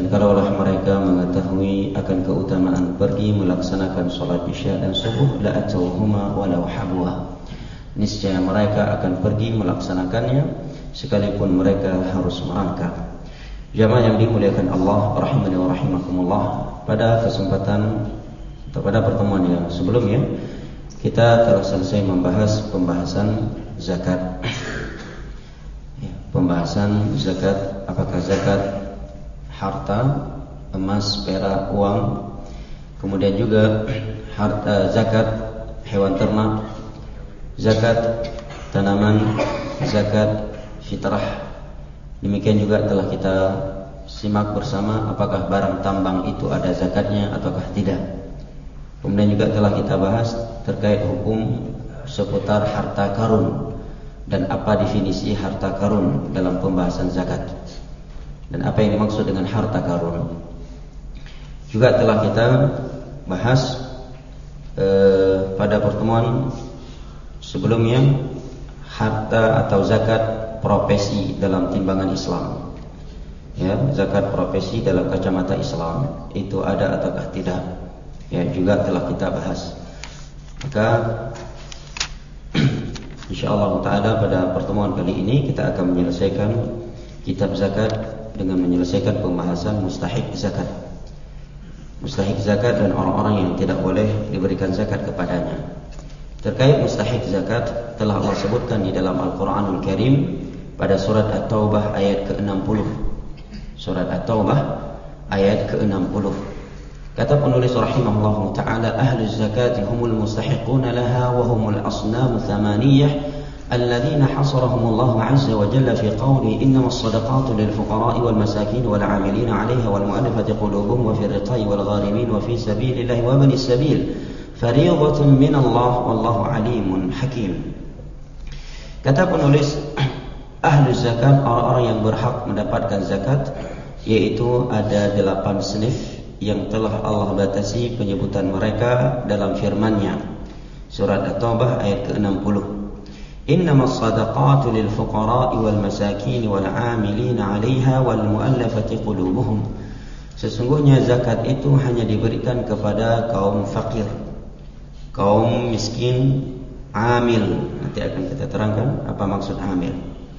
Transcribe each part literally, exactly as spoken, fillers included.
kalaulah mereka mengetahui akan keutamaan pergi melaksanakan sholat isya dan subuh, la atauhuma walau habwa, niscaya mereka akan pergi melaksanakannya sekalipun mereka harus merangkak. Jamaah yang dimuliakan Allah rahimani wa rahimakumullah, pada kesempatan atau pada pertemuan yang sebelumnya kita telah selesai membahas pembahasan zakat. Pembahasan zakat, apakah zakat harta, emas, perak, uang, kemudian juga harta zakat hewan ternak, zakat tanaman, zakat fitrah. Demikian juga telah kita simak bersama apakah barang tambang itu ada zakatnya ataukah tidak. Kemudian juga telah kita bahas terkait hukum seputar harta karun dan apa definisi harta karun dalam pembahasan zakat, dan apa yang dimaksud dengan harta karun. Juga telah kita bahas eh, pada pertemuan sebelumnya harta atau zakat profesi dalam timbangan Islam. Ya, zakat profesi dalam kacamata Islam itu ada ataukah tidak? Ya, juga telah kita bahas. Maka insyaallah ta'ala pada pertemuan kali ini kita akan menyelesaikan kitab zakat dengan menyelesaikan pembahasan mustahik zakat. Mustahik zakat dan orang-orang yang tidak boleh diberikan zakat kepadanya. Terkait mustahik zakat telah Allah sebutkan di dalam Al-Quranul Karim pada surat At-Taubah ayat ke enam puluh. Surat At-Taubah ayat ke enam puluh. Kata penulis rahimahullah ta'ala, ahlu zakati humul mustahiquna laha wa humul asnamu thamaniyah alladhina hasarahumullahu azza wa jalla fi qawli innamas sadaqatu lil fuqara'i wal masakin wal 'amilina 'alayha wal mu'allafati qulubuhum wa fi riqai wal gharimin wa fi sabilillahi wa bani sabil fariidatan min Allah wallahu 'alimun hakim. Kata penulis, ahlu zakat, orang-orang yang berhak mendapatkan zakat, yaitu ada delapan senif yang telah Allah batasi penyebutan mereka dalam firman-Nya. Surat At-Taubah ayat ke enam puluh. Innamas sadaqatu lil fuqara'i wal masakin wal 'amilina 'alayha wal mu'allafati qulubuhum. Sesungguhnya zakat itu hanya diberikan kepada kaum fakir, kaum miskin, amil. Nanti akan kita terangkan apa maksud amil.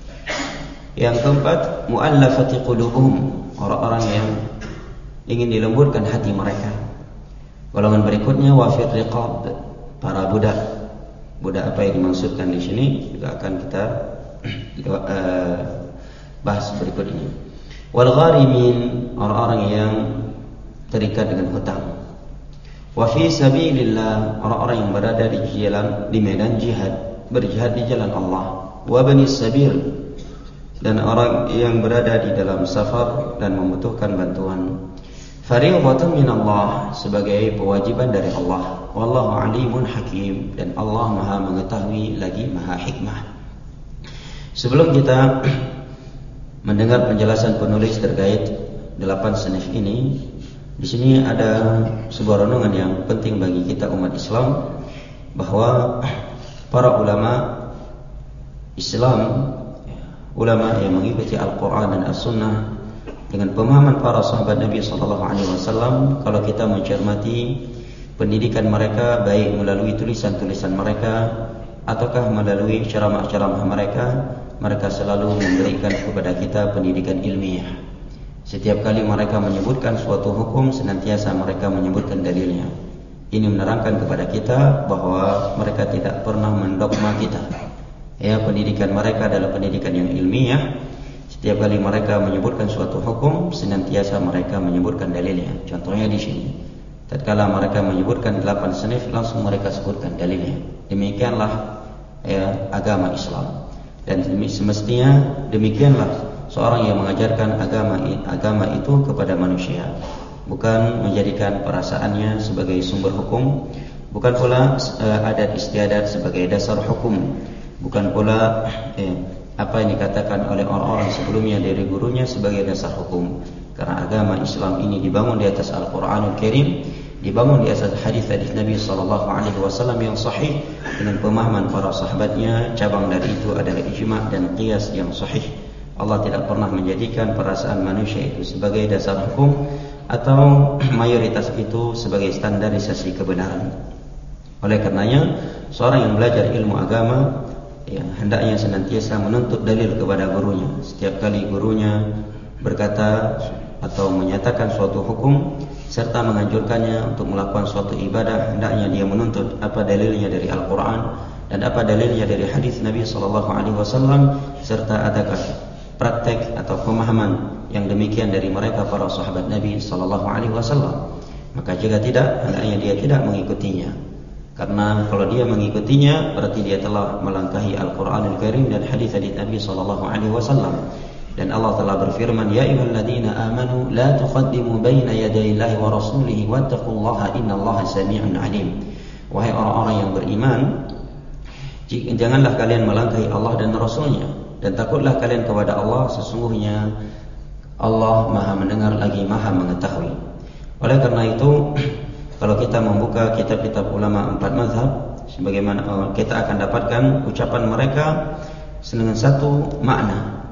Yang keempat, mu'allafati qulubuhum, orang-orang yang ingin dilembutkan hati mereka. Golongan berikutnya wafir riqab, para budak. Budak apa yang dimaksudkan di sini juga akan kita uh, bahas berikut ini. Wal gharimin, orang-orang yang terikat dengan hutang. Wa fi sabilillah, orang-orang yang berada di jalan di medan jihad, berjihad di jalan Allah. Wa bani sabil, dan orang yang berada di dalam safar dan membutuhkan bantuan. Fariidatan min Allah, sebagai kewajiban dari Allah. Wallahu alimun hakim, dan Allah Maha mengetahui lagi Maha hikmah. Sebelum kita mendengar penjelasan penulis terkait delapan senif ini, di sini ada sebuah renungan yang penting bagi kita umat Islam, bahwa para ulama Islam, ulama yang mengikuti Al-Quran dan As-Sunnah dengan pemahaman para sahabat Nabi sallallahu alaihi wasallam, kalau kita mencermati pendidikan mereka, baik melalui tulisan-tulisan mereka ataukah melalui ceramah-ceramah mereka, mereka selalu memberikan kepada kita pendidikan ilmiah. Setiap kali mereka menyebutkan suatu hukum, senantiasa mereka menyebutkan dalilnya. Ini menerangkan kepada kita bahwa mereka tidak pernah mendogma kita. Ya, pendidikan mereka adalah pendidikan yang ilmiah. Setiap kali mereka menyebutkan suatu hukum, senantiasa mereka menyebutkan dalilnya. Contohnya di sini, tatkala mereka menyebutkan delapan senif, langsung mereka sebutkan dalilnya. Demikianlah ya, agama Islam. Dan semestinya demikianlah seorang yang mengajarkan agama agama itu kepada manusia, bukan menjadikan perasaannya sebagai sumber hukum, bukan pula uh, adat istiadat sebagai dasar hukum, bukan pula eh, apa yang dikatakan oleh orang-orang sebelumnya dari gurunya sebagai dasar hukum. Karena agama Islam ini dibangun di atas Al-Quranul Karim, dibangun di atas hadis-hadis Nabi sallallahu alaihi wasallam yang sahih dengan pemahaman para sahabatnya. Cabang dari itu adalah ijma' dan qiyas yang sahih. Allah tidak pernah menjadikan perasaan manusia itu sebagai dasar hukum atau mayoritas itu sebagai standarisasi kebenaran. Oleh karenanya, seorang yang belajar ilmu agama ya, hendaknya senantiasa menuntut dalil kepada gurunya. Setiap kali gurunya berkata atau menyatakan suatu hukum serta menganjurkannya untuk melakukan suatu ibadah, hendaknya dia menuntut apa dalilnya dari Al-Quran dan apa dalilnya dari hadis Nabi sallallahu alaihi wasallam, serta adakah praktek atau pemahaman yang demikian dari mereka para sahabat Nabi sallallahu alaihi wasallam. Maka jika tidak, hendaknya dia tidak mengikutinya. Karena kalau dia mengikutinya berarti dia telah melangkahi Al-Qur'anul Karim dan hadis-hadis Nabi sallallahu alaihi wasallam. Dan Allah telah berfirman, ya ayyuhalladzina amanu la tuqaddimu baina yadayillahi wa rasulihi wattaqullaha innallaha samii'un 'alim. Wahai orang-orang yang beriman, janganlah kalian melangkahi Allah dan Rasulnya, dan takutlah kalian kepada Allah, sesungguhnya Allah Maha mendengar lagi Maha mengetahui. Oleh karena itu, kalau kita membuka kitab-kitab ulama empat mazhab, sebagaimana kita akan dapatkan ucapan mereka dengan satu makna.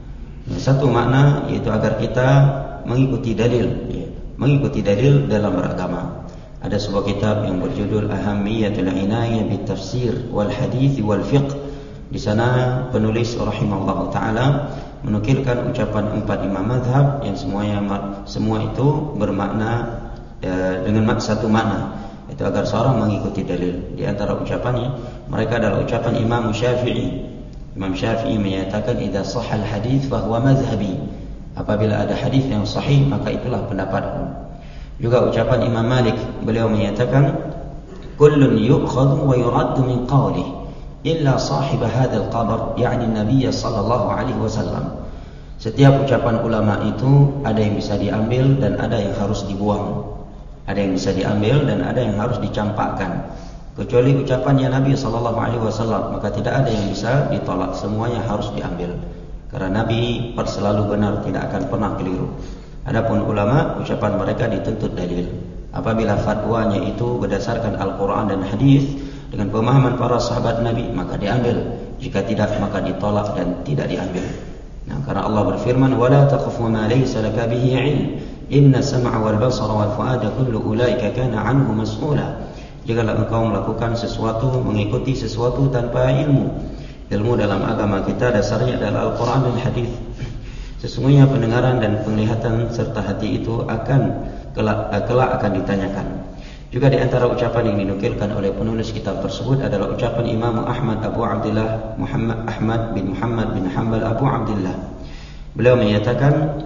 Satu makna yaitu agar kita mengikuti dalil, mengikuti dalil dalam beragama. Ada sebuah kitab yang berjudul Ahammiyatul Inayah Bitafsir wal Hadits wal Fiqh. Di sana penulis rahimahullah taala menukilkan ucapan empat imam mazhab yang semuanya semua itu bermakna e, dengan satu makna, itu agar seorang mengikuti dalil. Di antara ucapannya mereka adalah ucapan Imam Syafi'i. Imam Syafi'i menyatakan idza shahhal hadits fa huwa madhhabi. Apabila ada hadis yang sahih maka itulah pendapatku. Juga ucapan Imam Malik, beliau menyatakan kullun yu'khadhu wa yuraddu min qawlihi illa sahib hadzal qabr, yakni Nabi sallallahu alaihi wasallam. Setiap ucapan ulama itu ada yang bisa diambil dan ada yang harus dibuang. Ada yang bisa diambil dan ada yang harus dicampakkan. Kecuali ucapannya Nabi sallallahu alaihi wasallam, maka tidak ada yang bisa ditolak, semuanya harus diambil. Karena Nabi selalu benar, tidak akan pernah keliru. Adapun ulama, ucapan mereka dituntut dalil. Apabila fatwanya itu berdasarkan Al-Quran dan hadis dengan pemahaman para sahabat Nabi, maka diambil. Jika tidak, maka ditolak dan tidak diambil. Nah, karena Allah berfirman, "Wala taqfu ma laysa laka bihi 'ilm, inna sam'a wal basara wal fu'ada kullu ulaika kana 'anhu mas'ula." Janganlah engkau melakukan sesuatu, mengikuti sesuatu tanpa ilmu. Ilmu dalam agama kita dasarnya adalah Al-Quran dan hadis. Sesungguhnya pendengaran dan penglihatan serta hati itu akan kelak, kelak akan ditanyakan. Juga di antara ucapan yang dinukilkan oleh penulis kitab tersebut adalah ucapan Imam Ahmad Abu Abdullah Muhammad Ahmad bin Muhammad bin Hanbal Abu Abdullah. Beliau menyatakan,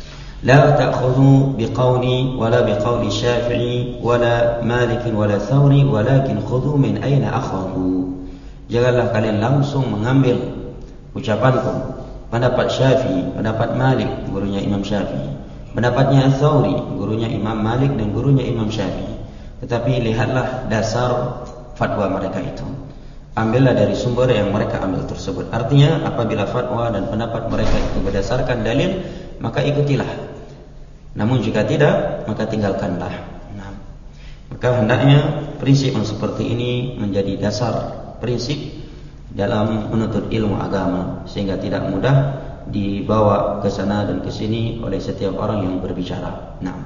لا تأخذوا بقولي ولا بقول الشافعي ولا مالك ولا ثوري ولكن خذوا من أين أخذوا. Janganlah kalian langsung mengambil ucapanku, pendapat Syafi'i, pendapat Malik, gurunya Imam Syafi'i, pendapatnya Ats-Tsauri, gurunya Imam Malik dan gurunya Imam Syafi'i. Tetapi lihatlah dasar fatwa mereka itu. Ambillah dari sumber yang mereka ambil tersebut. Artinya apabila fatwa dan pendapat mereka itu berdasarkan dalil, maka ikutilah. Namun jika tidak, maka tinggalkanlah. Nah, maka hendaknya prinsip yang seperti ini menjadi dasar prinsip dalam menuntut ilmu agama, sehingga tidak mudah dibawa ke sana dan ke sini oleh setiap orang yang berbicara. Nah,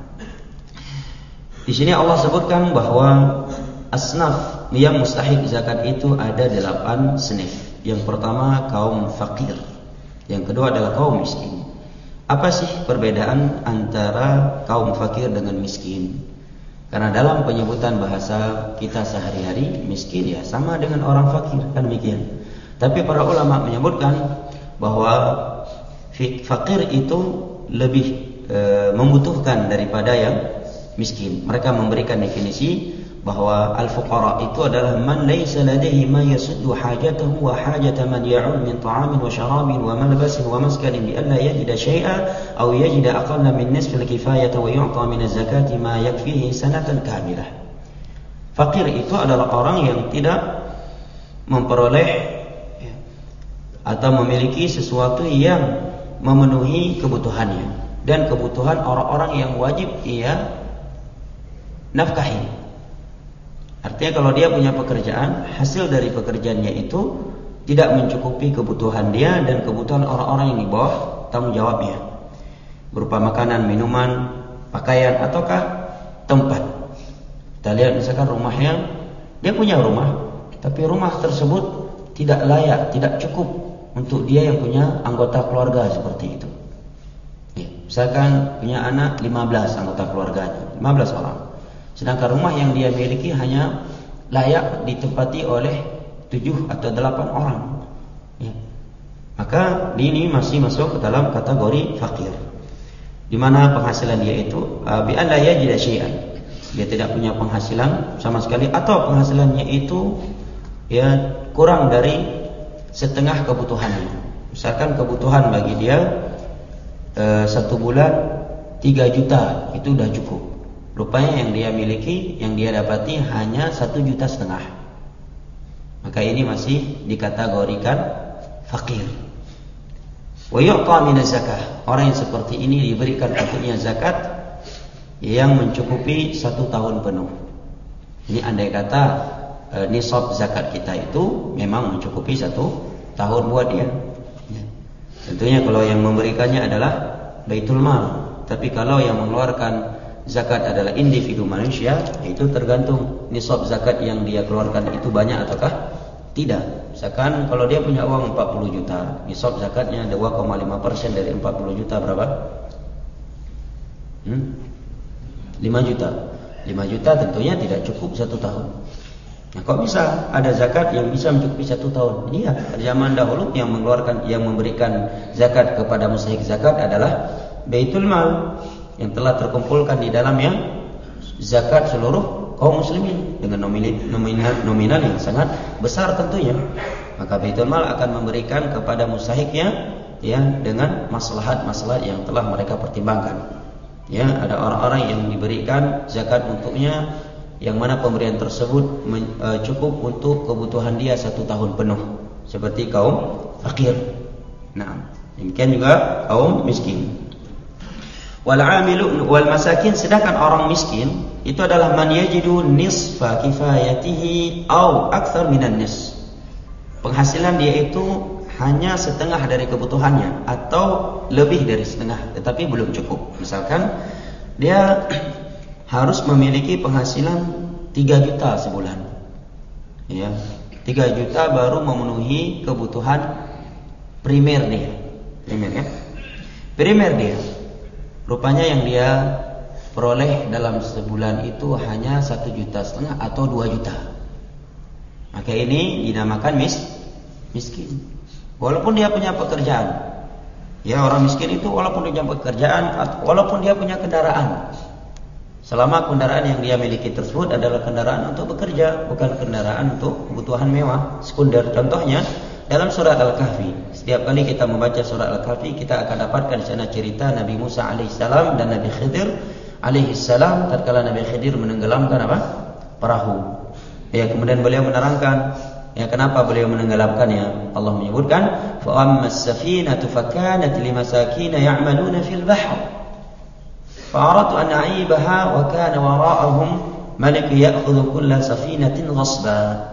di sini Allah sebutkan bahwa asnaf yang mustahik zakat itu ada delapan senif. Yang pertama kaum fakir, yang kedua adalah kaum miskin. Apa sih perbedaan antara kaum fakir dengan miskin? Karena dalam penyebutan bahasa kita sehari-hari, miskin ya sama dengan orang fakir, kan demikian. Tapi para ulama menyebutkan bahwa fakir itu lebih e, membutuhkan daripada yang miskin. Mereka memberikan definisi bahwa al-fuqara itu adalah man laysa ladaihi ma yasuddu hajatahu wa hajata man ya'ul min ta'amin wa syarabin wa malbasin wa maskanin bi alla yajida syai'a aw yajida aqalla min nisfi al-kifayata wa yu'ta min az-zakati ma yakfihi sanatan kamilah. Fakir itu adalah orang yang tidak memperoleh atau memiliki sesuatu yang memenuhi kebutuhannya dan kebutuhan orang-orang yang wajib ia nafkahi. Artinya kalau dia punya pekerjaan, hasil dari pekerjaannya itu tidak mencukupi kebutuhan dia dan kebutuhan orang-orang yang di bawah tanggung jawabnya, berupa makanan, minuman, pakaian, ataukah tempat. Kita lihat misalkan rumahnya, dia punya rumah, tapi rumah tersebut tidak layak, tidak cukup untuk dia yang punya anggota keluarga seperti itu. Ya, misalkan punya anak lima belas anggota keluarganya, lima belas orang. Sedangkan rumah yang dia miliki hanya layak ditempati oleh tujuh atau delapan orang. Ya. Maka ini masih masuk ke dalam kategori fakir, di mana penghasilan dia itu bi an la yajida syai'an, dia tidak punya penghasilan sama sekali, atau penghasilannya itu ya kurang dari setengah kebutuhannya. Misalkan kebutuhan bagi dia e, satu bulan tiga juta itu udah cukup. Rupanya yang dia miliki, yang dia dapati hanya satu juta setengah. Maka ini masih dikategorikan fakir. Wa yu'ta minaz zakah. Orang yang seperti ini diberikan untuknya zakat yang mencukupi satu tahun penuh. Ini andai kata e, nisab zakat kita itu memang mencukupi satu tahun buat dia. Ya. Tentunya kalau yang memberikannya adalah Baitul Mal. Tapi kalau yang mengeluarkan zakat adalah individu manusia, itu tergantung nisab zakat yang dia keluarkan itu banyak ataukah tidak. Misalkan kalau dia punya uang empat puluh juta, nisab zakatnya dua koma lima persen dari empat puluh juta berapa? Hmm? lima juta. lima juta tentunya tidak cukup satu tahun. Nah, kok bisa ada zakat yang bisa mencukupi satu tahun? Iya, pada zaman dahulu yang mengeluarkan, yang memberikan zakat kepada mustahik zakat adalah Baitul Mal, yang telah terkumpulkan di dalamnya zakat seluruh kaum muslimin dengan nominal, nominal yang sangat besar tentunya. Maka Baitul Mal akan memberikan kepada mustahiknya ya dengan maslahat-maslahat yang telah mereka pertimbangkan. Ya, ada orang-orang yang diberikan zakat untuknya yang mana pemberian tersebut men, uh, cukup untuk kebutuhan dia satu tahun penuh, seperti kaum fakir. Nah, demikian juga kaum miskin. Wal 'amilu wal masakin, sedangkan orang miskin itu adalah man yajidu nisfa kifayatihi au aktsar minan nis. Penghasilan dia itu hanya setengah dari kebutuhannya atau lebih dari setengah, tetapi belum cukup. Misalkan dia harus memiliki penghasilan tiga juta sebulan. Ya, tiga juta baru memenuhi kebutuhan primer dia. Primer ya. Primer dia. Rupanya yang dia peroleh dalam sebulan itu hanya satu juta setengah atau dua juta. Maka ini dinamakan mis, miskin. Walaupun dia punya pekerjaan. Ya, orang miskin itu walaupun dia punya pekerjaan, walaupun dia punya kendaraan, selama kendaraan yang dia miliki tersebut adalah kendaraan untuk bekerja, bukan kendaraan untuk kebutuhan mewah sekunder. Contohnya dalam surat Al-Kahfi. Setiap kali kita membaca surat Al-Kahfi, kita akan dapatkan di sana cerita Nabi Musa alaihissalam dan Nabi Khidir alaihissalam tatkala Nabi Khidir menenggelamkan apa? Perahu. Ya, kemudian beliau menerangkan ya kenapa beliau menenggelamkannya. Allah menyebutkan, fa ammas safinatu fakanat limasakin ya'maluna fil bahr. Fa aradtu an a'ibaha wa kana wara'ahum malik ya'khudhu kulla safinatin ghasba.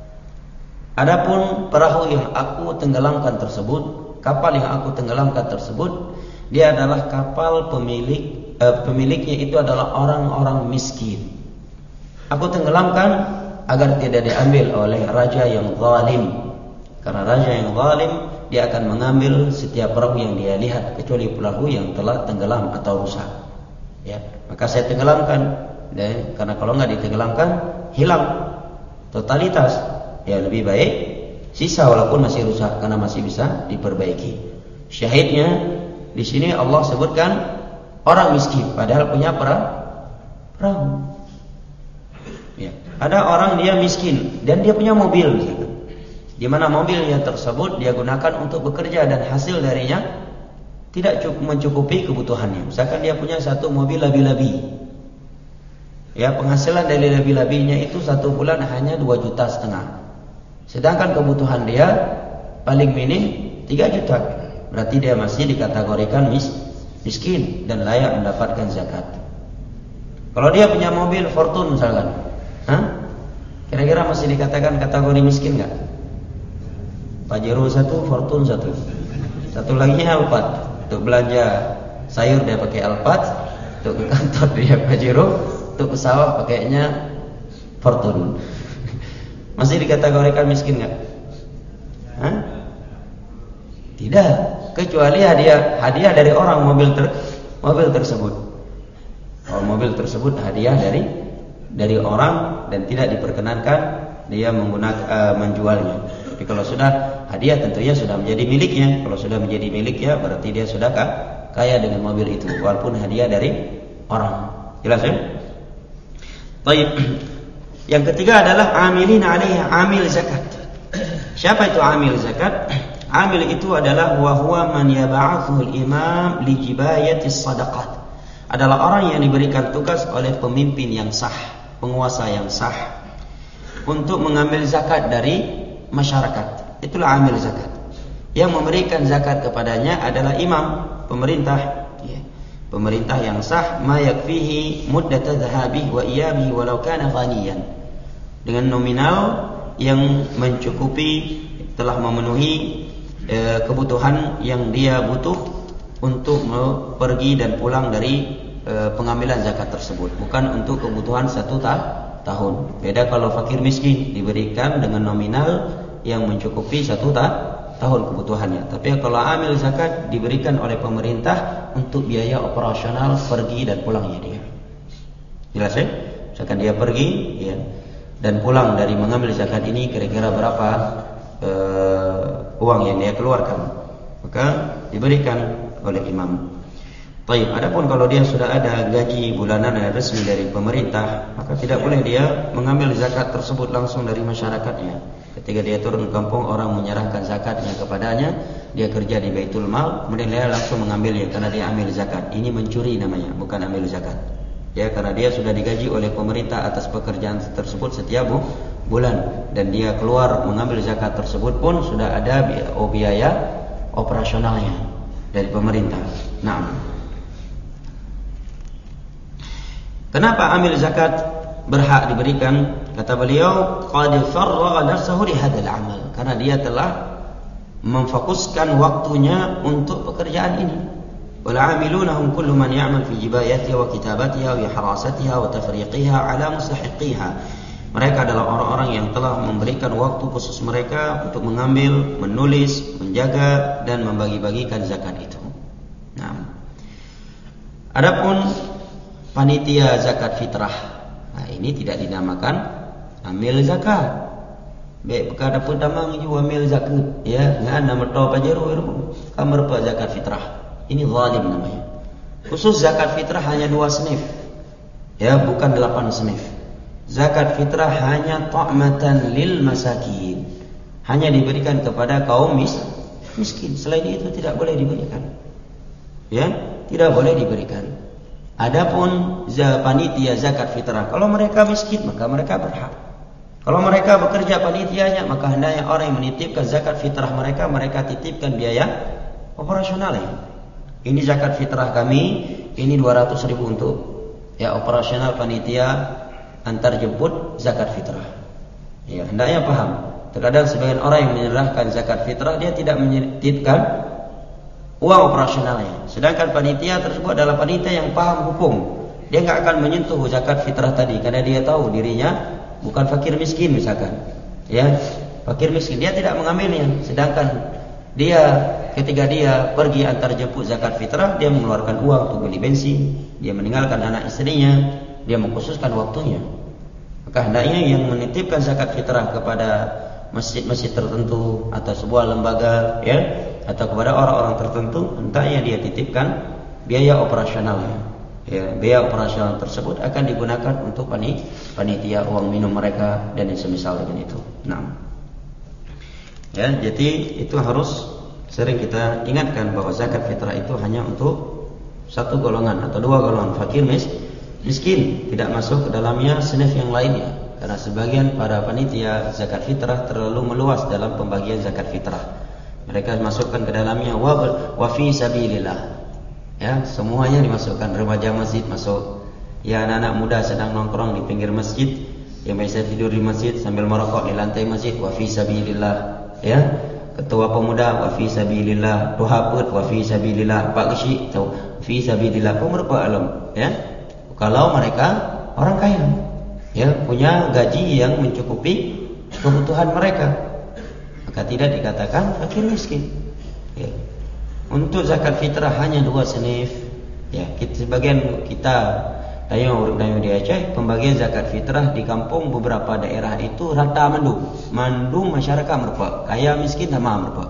Adapun perahu yang aku tenggelamkan tersebut, kapal yang aku tenggelamkan tersebut, dia adalah kapal pemilik eh, pemiliknya itu adalah orang-orang miskin. Aku tenggelamkan agar tidak diambil oleh raja yang zalim. Karena raja yang zalim, dia akan mengambil setiap perahu yang dia lihat, kecuali perahu yang telah tenggelam atau rusak. Ya, maka saya tenggelamkan. Dan karena kalau nggak ditenggelamkan, hilang totalitas. Ya, lebih baik sisa walaupun masih rusak karena masih bisa diperbaiki. Syahidnya di sini Allah sebutkan orang miskin padahal punya perahu. Ya. Ada orang dia miskin dan dia punya mobil, misalkan. Di mana mobilnya tersebut dia gunakan untuk bekerja dan hasil darinya tidak cukup mencukupi kebutuhannya. Misalkan dia punya satu mobil labi-labi. Ya, penghasilan dari labi-labinya itu satu bulan hanya dua juta setengah. Sedangkan kebutuhan dia paling minim tiga juta. Berarti dia masih dikategorikan mis, miskin dan layak mendapatkan zakat. Kalau dia punya mobil Fortune misalkan, hah? Kira-kira masih dikatakan kategori miskin nggak? Pajero satu, Fortune satu. Satu lagi Alphard. Untuk belanja sayur dia pakai Alphard, untuk ke kantor dia Pajero, untuk ke sawah pakainya Fortune. Masih dikategorikan miskin nggak? Hah? Tidak, kecuali hadiah hadiah dari orang mobil ter, mobil tersebut. Kalau mobil tersebut hadiah dari dari orang dan tidak diperkenankan dia menggunakan uh, menjualnya. Tapi kalau sudah hadiah tentunya sudah menjadi miliknya. Kalau sudah menjadi miliknya berarti dia sudah kaya dengan mobil itu walaupun hadiah dari orang. Jelas ya? Baik. Yang ketiga adalah amilin alaihi, amil zakat. Siapa itu amil zakat? Amil itu adalah wa huwa man yab'athu al-imam li jibayati sadaqat. Adalah orang yang diberikan tugas oleh pemimpin yang sah, penguasa yang sah untuk mengambil zakat dari masyarakat. Itulah amil zakat. Yang memberikan zakat kepadanya adalah imam, pemerintah. Ya. Pemerintah yang sah, ma yakfihi muddat dhahabihi wa iyabihi walau kana ghaniyan. Dengan nominal yang mencukupi, telah memenuhi e, kebutuhan yang dia butuh untuk pergi dan pulang dari e, pengambilan zakat tersebut, bukan untuk kebutuhan satu ta tahun. Beda kalau fakir miskin diberikan dengan nominal yang mencukupi satu ta tahun kebutuhannya. Tapi kalau amil zakat diberikan oleh pemerintah untuk biaya operasional pergi dan pulangnya dia. Jelas ya? Misalkan dia pergi ya, dan pulang dari mengambil zakat ini kira-kira berapa uh, uang yang dia keluarkan, maka diberikan oleh imam. Baik, adapun kalau dia sudah ada gaji bulanan yang resmi dari pemerintah, maka tidak boleh dia mengambil zakat tersebut langsung dari masyarakatnya. Ketika dia turun ke kampung, orang menyerahkan zakatnya kepadanya, dia kerja di Baitul Mal, kemudian dia langsung mengambilnya karena dia ambil zakat. Ini mencuri namanya, bukan ambil zakat. Ya, karena dia sudah digaji oleh pemerintah atas pekerjaan tersebut setiap bulan, dan dia keluar mengambil zakat tersebut pun sudah ada biaya operasionalnya dari pemerintah. Nah, kenapa amil zakat berhak diberikan? Kata beliau, qad farragha nafsahu li hadzal amal, karena dia telah memfokuskan waktunya untuk pekerjaan ini. Wal 'amilunahum kullu man ya'mal fi jibayatiha wa kitabatiha wa harasatiha wa tafriqiha 'ala mustahiqiha. Mereka adalah orang-orang yang telah memberikan waktu khusus mereka untuk mengambil, menulis, menjaga dan membagi-bagikan zakat itu. Nah, adapun panitia zakat fitrah, nah ini tidak dinamakan amil zakat. Baik perkara pun damang ju amil zakat, ya, ngan nama to pajero kamar pa zakat fitrah. Ini zalim namanya. Khusus zakat fitrah hanya dua senif, ya, bukan delapan senif. Zakat fitrah hanya ta'matan lil masakin, hanya diberikan kepada kaum mis miskin. Selain itu tidak boleh diberikan, ya, tidak boleh diberikan. Adapun panitia zakat fitrah, kalau mereka miskin maka mereka berhak. Kalau mereka bekerja panitianya, maka hendaknya orang yang menitipkan zakat fitrah mereka, mereka titipkan biaya operasionalnya. Ini zakat fitrah kami, ini dua ratus ribu untuk ya operasional panitia antar jemput zakat fitrah. Ya, hendaknya paham. Terkadang sebagian orang yang menyerahkan zakat fitrah, dia tidak menitipkan uang operasionalnya. Sedangkan panitia tersebut adalah panitia yang paham hukum. Dia nggak akan menyentuh zakat fitrah tadi karena dia tahu dirinya bukan fakir miskin misalkan. Ya, fakir miskin dia tidak mengambilnya. Sedangkan dia ketika dia pergi antar jemput zakat fitrah, dia mengeluarkan uang untuk beli bensin, dia meninggalkan anak istrinya, dia mengkhususkan waktunya. Maka hendaknya yang menitipkan zakat fitrah kepada masjid-masjid tertentu atau sebuah lembaga, ya, atau kepada orang-orang tertentu, hendaknya dia titipkan biaya operasionalnya. Ya, biaya operasional tersebut akan digunakan untuk panitia, uang minum mereka dan yang semisal dengan itu. Nah, ya, jadi itu harus sering kita ingatkan bahwa zakat fitrah itu hanya untuk satu golongan atau dua golongan, fakir mis, miskin, tidak masuk ke dalamnya senif yang lainnya. Karena sebagian para panitia zakat fitrah terlalu meluas dalam pembagian zakat fitrah. Mereka masukkan ke dalamnya wa fi sabilillah. Ya, semuanya dimasukkan. Remaja masjid masuk. Ya, anak-anak muda sedang nongkrong di pinggir masjid, yang biasa tidur di masjid sambil merokok di lantai masjid, wa fi sabilillah. Ya, ketua pemuda wa fi sabilillah, tuhabut wa fi sabilillah, Pak Geshi tahu fi sabilillah pun berapa alam ya. Kalau mereka orang kaya ya, punya gaji yang mencukupi kebutuhan mereka, maka tidak dikatakan fakir miskin ya. Untuk zakat fitrah hanya dua senif ya. Kita, sebagian kita Dayo urip dayo di Aceh, pembagian zakat fitrah di kampung beberapa daerah itu rata mandu. Mandu masyarakat merpa. Kaya miskin sama merpa.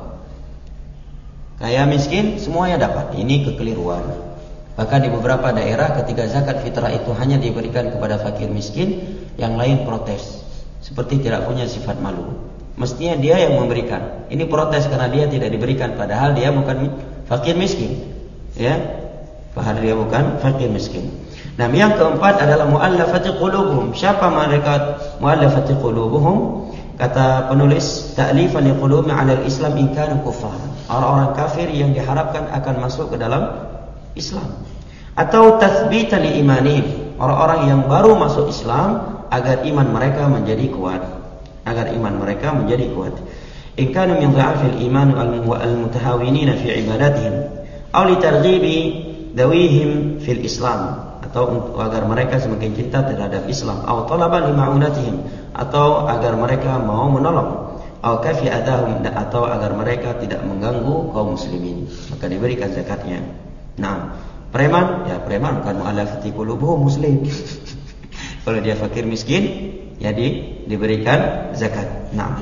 Kaya miskin semuanya dapat. Ini kekeliruan. Bahkan di beberapa daerah ketika zakat fitrah itu hanya diberikan kepada fakir miskin, yang lain protes. Seperti tidak punya sifat malu. Mestinya dia yang memberikan. Ini protes karena dia tidak diberikan, padahal dia bukan fakir miskin. Ya. Padahal dia bukan fakir miskin. Nah, yang keempat adalah mu'allafati qulubuhum. Siapa mereka mu'allafati qulubuhum? Kata penulis, ta'lifan liqulubi 'ala al-Islam in kanu kuffar. Orang-orang kafir yang diharapkan akan masuk ke dalam Islam. Atau tathbitan li imanihim. Orang-orang yang baru masuk Islam agar iman mereka menjadi kuat. Agar iman mereka menjadi kuat. In kanu min dha'fil iman al-mutahawinina fi ibadatihim. Aw li targhibi dawihim fil Islam, atau untuk agar mereka semakin cinta terhadap Islam, atau talaban lima'unatihim, atau agar mereka mau menolong, atau kafi adahum, atau agar mereka tidak mengganggu kaum muslimin, maka diberikan zakatnya. Nah, preman, ya preman bukan mu'allafati qulubuhum muslim. Kalau dia fakir miskin, jadi diberikan zakat. Nah,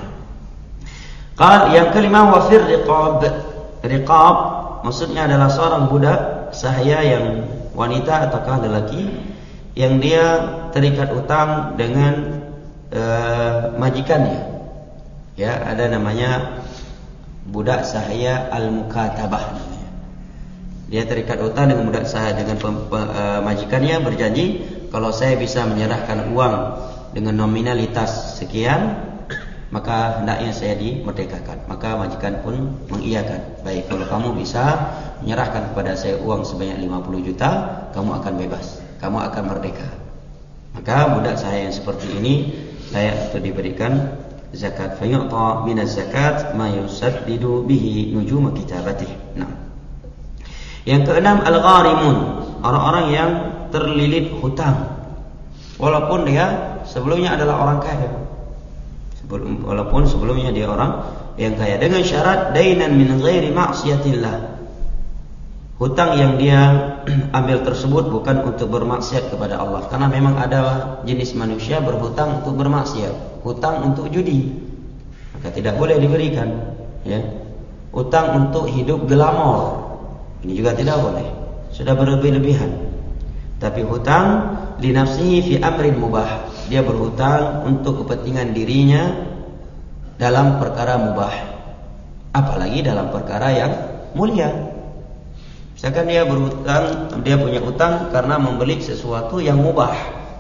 qal yang kelima wa fir riqab. Riqab maksudnya adalah seorang budak sahaya yang wanita ataukah lelaki yang dia terikat utang dengan uh, majikannya. Ya, ada namanya budak sahaya al-mukatabah namanya. Dia terikat utang dengan budak sahaya dengan pem, pem, uh, majikannya, berjanji kalau saya bisa menyerahkan uang dengan nominalitas sekian, maka hendaknya saya dimerdekakan. Maka majikan pun mengiyakan. Baik, kalau kamu bisa menyerahkan kepada saya uang sebanyak lima puluh juta, kamu akan bebas, kamu akan merdeka. Maka budak saya yang seperti ini layak untuk diberikan zakat. Fa yu'ta minaz zakat ma yusaddidu bihi nujum kitabatih. Nah, yang keenam al-gharimun, orang-orang yang terlilit hutang walaupun dia sebelumnya adalah orang kaya. Sebelum, walaupun sebelumnya dia orang yang kaya, dengan syarat dainan min ghairi ma'siyatillah. Hutang yang dia ambil tersebut bukan untuk bermaksiat kepada Allah, karena memang ada jenis manusia berhutang untuk bermaksiat, hutang untuk judi, maka tidak boleh diberikan. Ya, hutang untuk hidup glamor, ini juga tidak boleh, sudah berlebih-lebihan. Tapi hutang li nafsihi fi amrin mubah, dia berhutang untuk kepentingan dirinya dalam perkara mubah, apalagi dalam perkara yang mulia. Misalkan dia berhutang, dia punya utang karena membeli sesuatu yang mubah.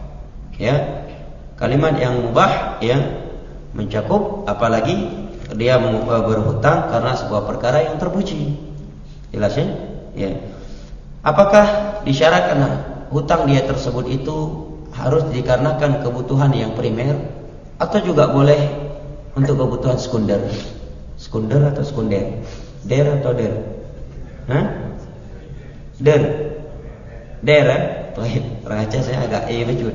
Ya, kalimat yang mubah yang mencakup, apalagi dia berhutang karena sebuah perkara yang terpuji. Jelas ya? Ya. Apakah disyaratkan hutang dia tersebut itu harus dikarenakan kebutuhan yang primer, atau juga boleh untuk kebutuhan sekunder? Sekunder atau sekunder? Der atau der? Hah? Der, der, eh? Orang Aceh saya agak iya bejut.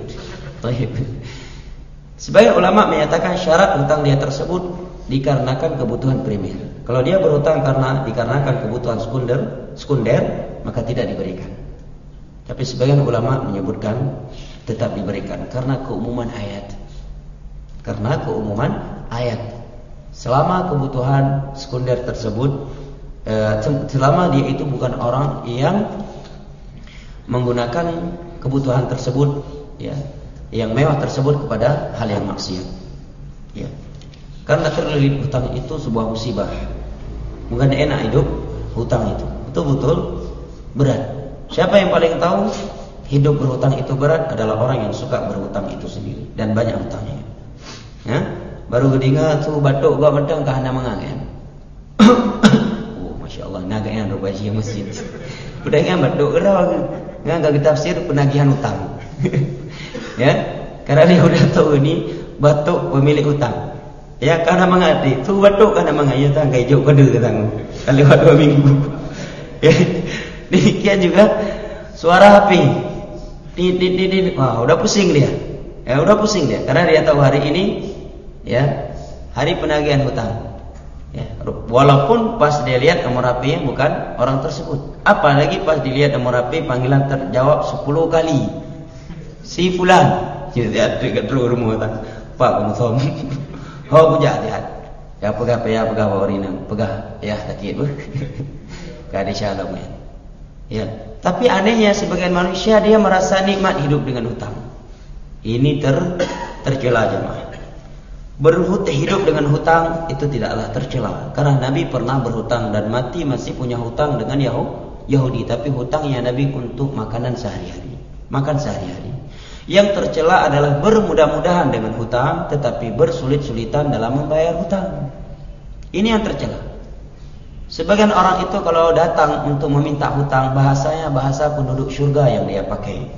Sebagian ulama menyatakan syarat hutang dia tersebut dikarenakan kebutuhan primer. Kalau dia berhutang karena dikarenakan kebutuhan sekunder, sekunder, maka tidak diberikan. Tapi sebagian ulama menyebutkan tetap diberikan karena keumuman ayat. Karena keumuman ayat. Selama kebutuhan sekunder tersebut, selama dia itu bukan orang yang menggunakan kebutuhan tersebut, ya, yang mewah tersebut kepada hal yang maksiat, ya. Karena terlilit hutang itu sebuah musibah, bukan enak hidup hutang itu, betul-betul berat. Siapa yang paling tahu hidup berhutang itu berat adalah orang yang suka berhutang itu sendiri dan banyak hutangnya. Ya, baru gedinga tu batuk gua medang kahana mangangan. Masya Allah, naganya berbaji masjid. Udah ingat batuk gerang, nggak tafsir penagihan utang. Ya, karena dia udah tahu ini batuk pemilik utang. Ya karena mengerti, tu batuk karena mengayu tangga hijau kode ketang. Kali dua minggu. Ya, demikian juga suara H P. Di di di di. Wah, udah pusing dia. Ya udah pusing dia karena dia tahu hari ini ya hari penagihan hutang. Ya, walaupun pas dia lihat nomor H P-nya bukan orang tersebut. Apalagi pas dilihat nomor H P panggilan terjawab sepuluh kali. Si fulan. Jadi ada dekat rumah hutang. Pak kamu tahu. Oh puja hati-hati. Ya pegah ya pegah bawarina, pegah ya sakit bu. Kada shalom ya. Ya, tapi anehnya sebagian manusia dia merasa nikmat hidup dengan hutang. Ini ter tercela jemaah. Berhutang hidup dengan hutang itu tidaklah tercela karena Nabi pernah berhutang dan mati masih punya hutang dengan Yahudi, tapi hutangnya Nabi untuk makanan sehari-hari, makan sehari-hari. Yang tercela adalah bermudah-mudahan dengan hutang tetapi bersulit-sulitan dalam membayar hutang. Ini yang tercela. Sebagian orang itu kalau datang untuk meminta hutang bahasanya bahasa penduduk surga yang dia pakai.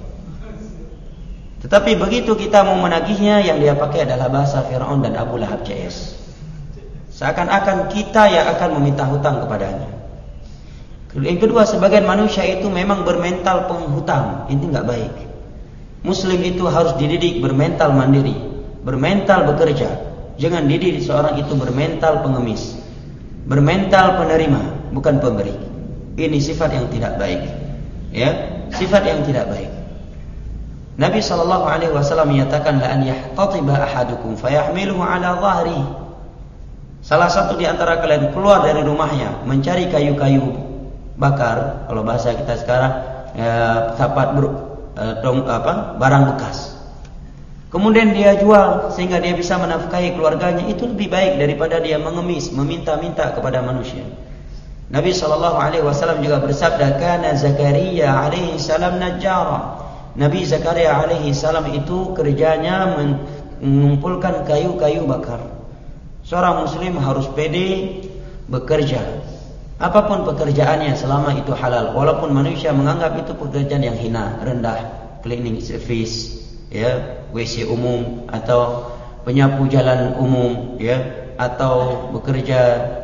Tetapi begitu kita mau menagihnya yang dia pakai adalah bahasa Firaun dan Abu Lahab C S. Seakan-akan kita yang akan meminta hutang kepadanya. Yang kedua, sebagian manusia itu memang bermental penghutang. Ini enggak baik. Muslim itu harus dididik bermental mandiri, bermental bekerja. Jangan didik seorang itu bermental pengemis, bermental penerima, bukan pemberi. Ini sifat yang tidak baik. Ya, sifat yang tidak baik. Nabi sallallahu alaihi wasallam menyatakan la an yahtatiba ahadukum fayahmiluhu ala dhahri. Salah satu di antara kalian keluar dari rumahnya mencari kayu-kayu bakar, kalau bahasa kita sekarang ya, tapat ber Dong, apa, barang bekas. Kemudian dia jual sehingga dia bisa menafkahi keluarganya, itu lebih baik daripada dia mengemis, meminta-minta kepada manusia. Nabi sallallahu alaihi wasallam juga bersabda, "Kana Zakaria alaihi salam najjara." Nabi Zakaria alaihi salam itu kerjanya mengumpulkan kayu-kayu bakar. Seorang muslim harus pede bekerja. Apapun pekerjaannya selama itu halal, walaupun manusia menganggap itu pekerjaan yang hina, rendah, cleaning service, ya, W C umum atau penyapu jalan umum, ya, atau bekerja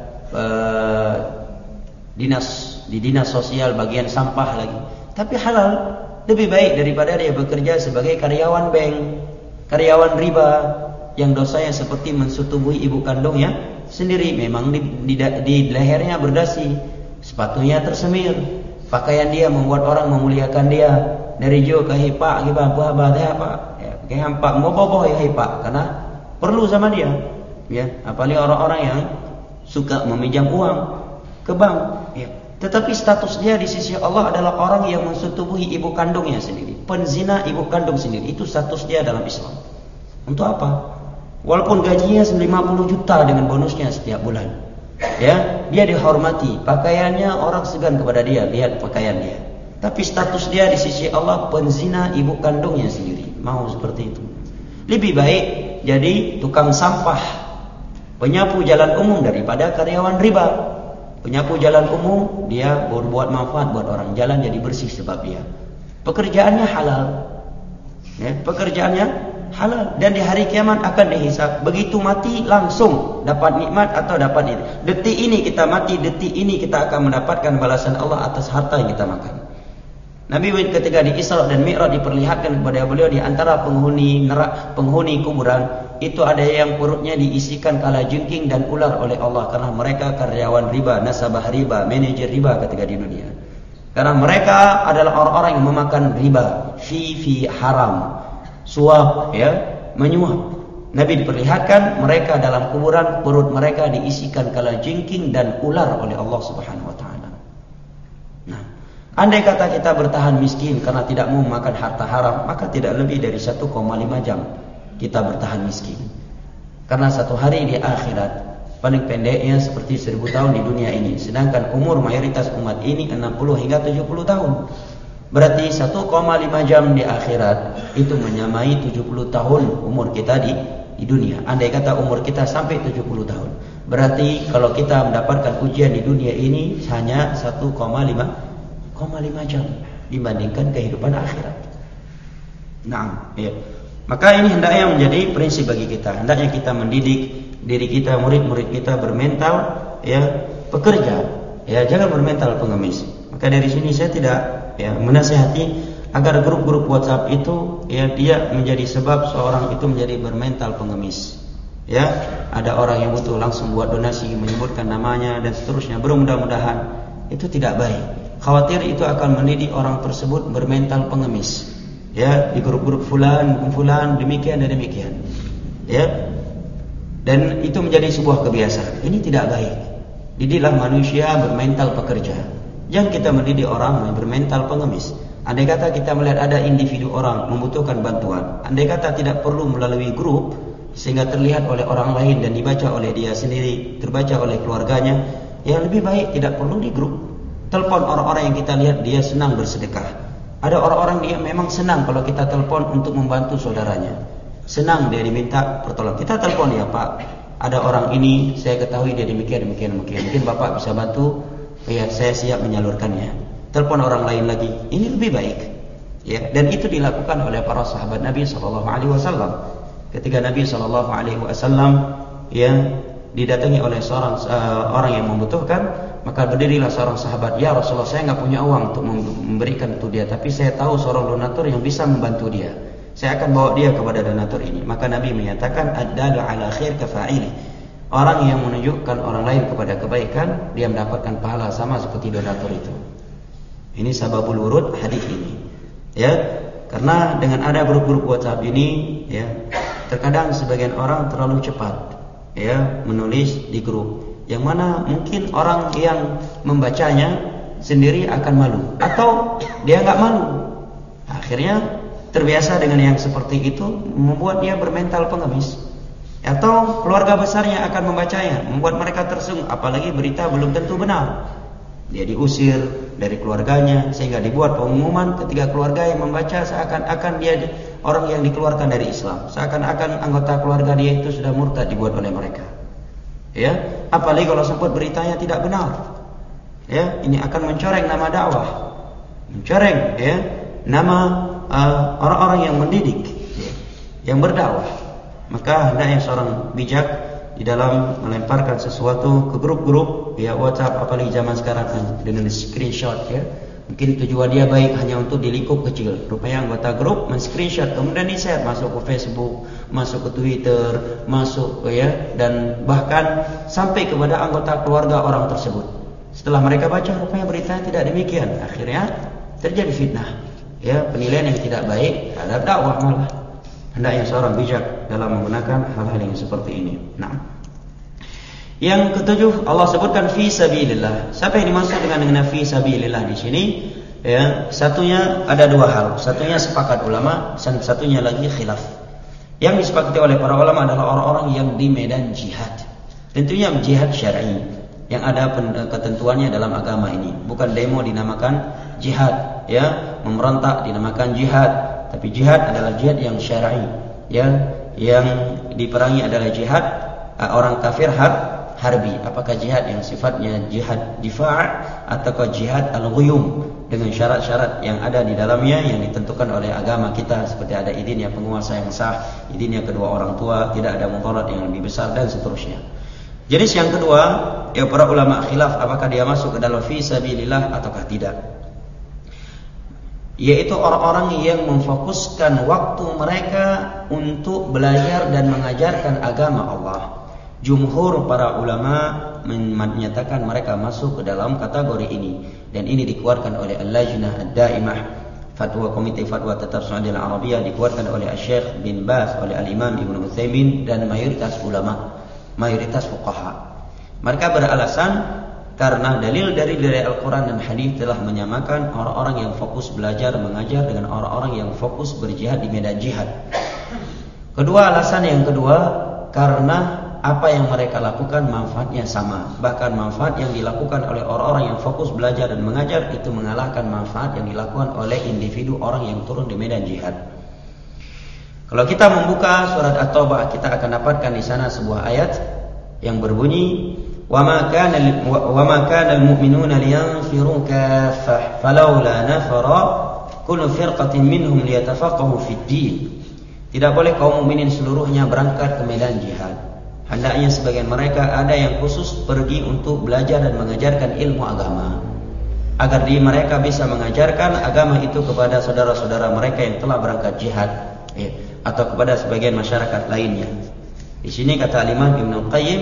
uh, dinas di dinas sosial bagian sampah lagi. Tapi halal, lebih baik daripada dia bekerja sebagai karyawan bank, karyawan riba yang dosanya seperti mensetubuhi ibu kandungnya sendiri. Memang di, di, di lehernya berdasi, sepatunya tersemir, pakaian dia membuat orang memuliakan dia. Dari jauh ke hipak, kita apa apa teh apa, ya, ke hampak mau boboh ya hipak, karena perlu sama dia, ya. Apalagi orang-orang yang suka meminjam uang ke bank, ya. Tetapi status dia di sisi Allah adalah orang yang mensetubuhi ibu kandungnya sendiri, penzina ibu kandung sendiri. Itu status dia dalam Islam. Untuk apa? Walaupun gajinya lima puluh juta dengan bonusnya setiap bulan, ya, dia dihormati, pakaiannya orang segan kepada dia, lihat pakaian dia. Tapi status dia di sisi Allah penzina ibu kandungnya sendiri. Mau seperti itu? Lebih baik jadi tukang sampah, penyapu jalan umum daripada karyawan riba. Penyapu jalan umum dia berbuat manfaat buat orang, jalan jadi bersih sebab dia pekerjaannya halal, ya, pekerjaannya halal, dan di hari kiamat akan dihisab. Begitu mati langsung dapat nikmat atau dapat ini. Detik ini kita mati, detik ini kita akan mendapatkan balasan Allah atas harta yang kita makan. Nabi ketika di Isra dan Mi'raj diperlihatkan kepada beliau di antara penghuni neraka, penghuni kuburan, itu ada yang perutnya diisikan kalajengking dan ular oleh Allah karena mereka karyawan riba, nasabah riba, manajer riba ketika di dunia. Karena mereka adalah orang-orang yang memakan riba, fi fi haram, suap, ya, menyuap. Nabi diperlihatkan mereka dalam kuburan, perut mereka diisikan kalajengking dan ular oleh Allah Subhanahu wa taala. Nah, andai kata kita bertahan miskin karena tidak mau makan harta haram, maka tidak lebih dari satu koma lima jam kita bertahan miskin. Karena satu hari di akhirat paling pendeknya seperti seribu tahun di dunia ini, sedangkan umur mayoritas umat ini enam puluh hingga tujuh puluh tahun. Berarti satu koma lima jam di akhirat itu menyamai tujuh puluh tahun umur kita di di dunia. Andai kata umur kita sampai tujuh puluh tahun, berarti kalau kita mendapatkan ujian di dunia ini hanya satu koma lima jam dibandingkan kehidupan akhirat. Nah, ya. Maka ini hendaknya menjadi prinsip bagi kita. Hendaknya kita mendidik diri kita, murid-murid kita bermental ya pekerja, ya jangan bermental pengemis. Maka dari sini saya tidak ya menasihati agar grup-grup WhatsApp itu ya dia menjadi sebab seorang itu menjadi bermental pengemis. Ya, ada orang yang butuh langsung buat donasi, menyebutkan namanya dan seterusnya. Bermudah-mudahan itu tidak baik. Khawatir itu akan mendidik orang tersebut bermental pengemis. Ya, di grup-grup fulan, fulan demikian dan demikian. Ya. Dan itu menjadi sebuah kebiasaan. Ini tidak baik. Didiklah manusia bermental pekerja. Jangan kita mendidik orang yang bermental pengemis. Andai kata kita melihat ada individu orang membutuhkan bantuan, andai kata tidak perlu melalui grup sehingga terlihat oleh orang lain dan dibaca oleh dia sendiri, terbaca oleh keluarganya, yang lebih baik tidak perlu di grup. Telepon orang-orang yang kita lihat dia senang bersedekah. Ada orang-orang dia memang senang kalau kita telepon untuk membantu saudaranya. Senang dia diminta pertolongan. Kita telepon ya Pak, ada orang ini saya ketahui dia demikian demikian demikian. Mungkin Bapak bisa bantu? Ya, saya siap menyalurkannya. Telepon orang lain lagi. Ini lebih baik. Ya, dan itu dilakukan oleh para sahabat Nabi sallallahu alaihi wasallam. Ketika Nabi sallallahu alaihi wasallam ya didatangi oleh seorang uh, orang yang membutuhkan, maka berdirilah seorang sahabat, "Ya Rasulullah, saya enggak punya uang untuk memberikan untuk dia, tapi saya tahu seorang donatur yang bisa membantu dia. Saya akan bawa dia kepada donatur ini." Maka Nabi menyatakan, "Ad-dalu ala khair kafa'ili." Orang yang menunjukkan orang lain kepada kebaikan, dia mendapatkan pahala sama seperti donatur itu. Ini sababul wurud hadis ini. Ya, karena dengan ada grup-grup WhatsApp ini, ya, terkadang sebagian orang terlalu cepat ya menulis di grup, yang mana mungkin orang yang membacanya sendiri akan malu atau dia nggak malu. Akhirnya terbiasa dengan yang seperti itu, membuat dia bermental pengemis. Atau keluarga besarnya akan membacanya, membuat mereka tersinggung, apalagi berita belum tentu benar. Dia diusir dari keluarganya, sehingga dibuat pengumuman ketika keluarga yang membaca seakan-akan dia orang yang dikeluarkan dari Islam, seakan-akan anggota keluarga dia itu sudah murtad, dibuat oleh mereka. Ya, apalagi kalau sempat beritanya tidak benar. Ya, ini akan mencoreng nama dakwah, mencoreng ya nama uh, orang-orang yang mendidik, ya, yang berdakwah. Maka hendaknya seorang bijak di dalam melemparkan sesuatu ke grup-grup ya WhatsApp, apalagi zaman sekarang dengan screenshot ya. Mungkin tujuan dia baik hanya untuk di lingkup kecil. Rupanya anggota grup men-screenshot kemudian di-share masuk ke Facebook, masuk ke Twitter, masuk ya, dan bahkan sampai kepada anggota keluarga orang tersebut. Setelah mereka baca, rupanya beritanya tidak demikian. Akhirnya terjadi fitnah. Ya, penilaian yang tidak baik terhadap dakwah malah. Hendaknya seorang bijak dalam menggunakan hal-hal yang seperti ini. Nah, yang ketujuh Allah sebutkan fi sabilillah. Siapa yang dimaksud dengan dengan fi sabilillah di sini? Ya, satunya ada dua hal. Satunya sepakat ulama, dan satunya lagi khilaf. Yang disepakati oleh para ulama adalah orang-orang yang di medan jihad. Tentunya jihad syar'i yang ada ketentuannya dalam agama ini. Bukan demo dinamakan jihad, ya, memberontak dinamakan jihad. Tapi jihad adalah jihad yang syar'i, ya, yang diperangi adalah jihad uh, orang kafir har, harbi. Apakah jihad yang sifatnya jihad difa' ataukah jihad al-ghuyum dengan syarat-syarat yang ada di dalamnya yang ditentukan oleh agama kita, seperti ada idinnya penguasa yang sah, idinnya kedua orang tua, tidak ada mudarat yang lebih besar dan seterusnya. Jenis yang kedua, ya para ulama khilaf apakah dia masuk ke dalam fi sabilillah ataukah tidak. Yaitu orang-orang yang memfokuskan waktu mereka untuk belajar dan mengajarkan agama Allah. Jumhur para ulama menyatakan mereka masuk ke dalam kategori ini, dan ini dikeluarkan oleh Al-Lajnah Ad-Daimah, fatwa Komite Fatwa Tatar Saudi Al-Arabiyah, dikeluarkan oleh Syekh bin Baz, oleh Al-Imam Ibnu Utsaimin, dan mayoritas ulama, mayoritas fuqaha. Mereka beralasan karena dalil dari dari Al-Quran dan Hadis telah menyamakan orang-orang yang fokus belajar mengajar dengan orang-orang yang fokus berjihad di medan jihad. Kedua alasan yang kedua, karena apa yang mereka lakukan manfaatnya sama. Bahkan manfaat yang dilakukan oleh orang-orang yang fokus belajar dan mengajar itu mengalahkan manfaat yang dilakukan oleh individu orang yang turun di medan jihad. Kalau kita membuka surat At-Taubah, kita akan dapatkan di sana sebuah ayat yang berbunyi, وَمَا كَانَ وَمَا كَانَ الْمُؤْمِنُونَ لِيَنْفِرُوا كَافَّةً فَلَوْلَا نَفَرَ كُلُّ فِرْقَةٍ مِّنْهُمْ لِيَتَفَقَّهُوا فِي الدِّينِ. Tidak boleh kaum mukminin seluruhnya berangkat ke medan jihad, Hendaknya sebagian mereka ada yang khusus pergi untuk belajar dan mengajarkan ilmu agama, agar di mereka bisa mengajarkan agama itu kepada saudara-saudara mereka yang telah berangkat jihad, ya, atau kepada sebagian masyarakat lainnya. Di sini kata Imam Ibnu Qayyim,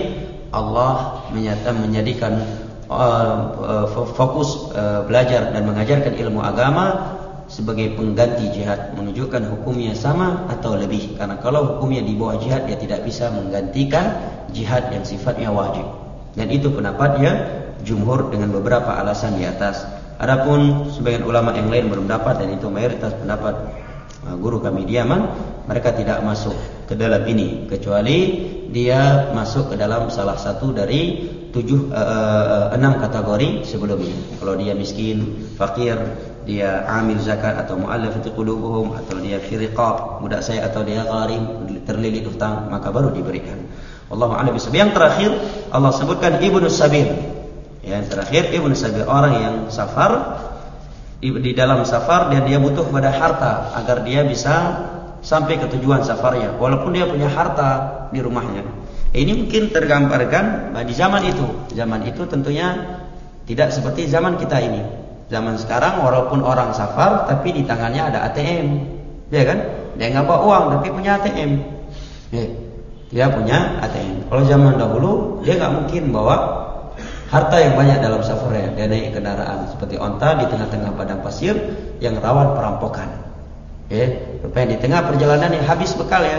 Allah menyata menjadikan uh, uh, fokus uh, belajar dan mengajarkan ilmu agama sebagai pengganti jihad, menunjukkan hukumnya sama atau lebih. Karena kalau hukumnya di bawah jihad, dia tidak bisa menggantikan jihad yang sifatnya wajib. Dan itu pendapatnya jumhur dengan beberapa alasan di atas. Adapun sebagian ulama yang lain berpendapat, dan itu mayoritas pendapat uh, guru kami di Yaman, mereka tidak masuk ke dalam ini, kecuali dia masuk ke dalam salah satu dari tujuh uh, enam kategori sebelumnya. Kalau dia miskin, fakir, dia amil zakat atau mu'allafati qulubuhum, atau dia fi riqab, budak saya, atau dia gharim, terlilit hutang, maka baru diberikan. Wallahu a'lam bishawab. Yang terakhir Allah sebutkan ibnu sabil. Yang terakhir ibnu sabil, orang yang safar, di dalam safar dan dia butuh pada harta agar dia bisa sampai ke tujuan safarnya, walaupun dia punya harta di rumahnya. Ini mungkin tergambarkan di zaman itu. Zaman itu tentunya tidak seperti zaman kita ini. Zaman sekarang walaupun orang safar, tapi di tangannya ada A T M, ya kan? Dia nggak bawa uang, tapi punya A T M. Ya, dia punya A T M. Kalau zaman dahulu, dia nggak mungkin bawa harta yang banyak dalam safarnya. Dia naik kendaraan seperti onta di tengah-tengah padang pasir yang rawan perampokan. Ya, rupanya di tengah perjalanan yang habis bekal ya.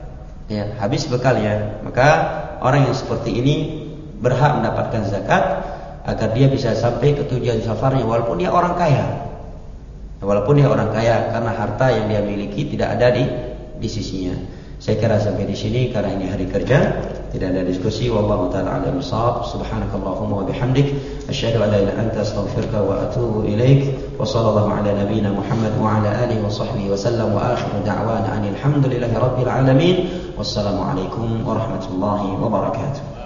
Ya, habis bekal ya. Maka orang yang seperti ini berhak mendapatkan zakat agar dia bisa sampai ke tujuan safarnya, walaupun dia orang kaya. Walaupun dia orang kaya, karena harta yang dia miliki tidak ada di di sisinya. Saya kira sampai di sini karena ini hari kerja, tidak ada diskusi. Wallahu taala a'lam bishawab. Subhanakallahumma wa bihamdik, asyhadu an la ilaha illa anta, astaghfiruka wa atubu ilaik. Wa sallallahu ala nabiyyina Muhammad wa ala alihi wa sahbihi wa sallam, wa akhiru da'wana alhamdulillahi rabbil alamin. Wassalamu alaikum warahmatullahi wabarakatuh.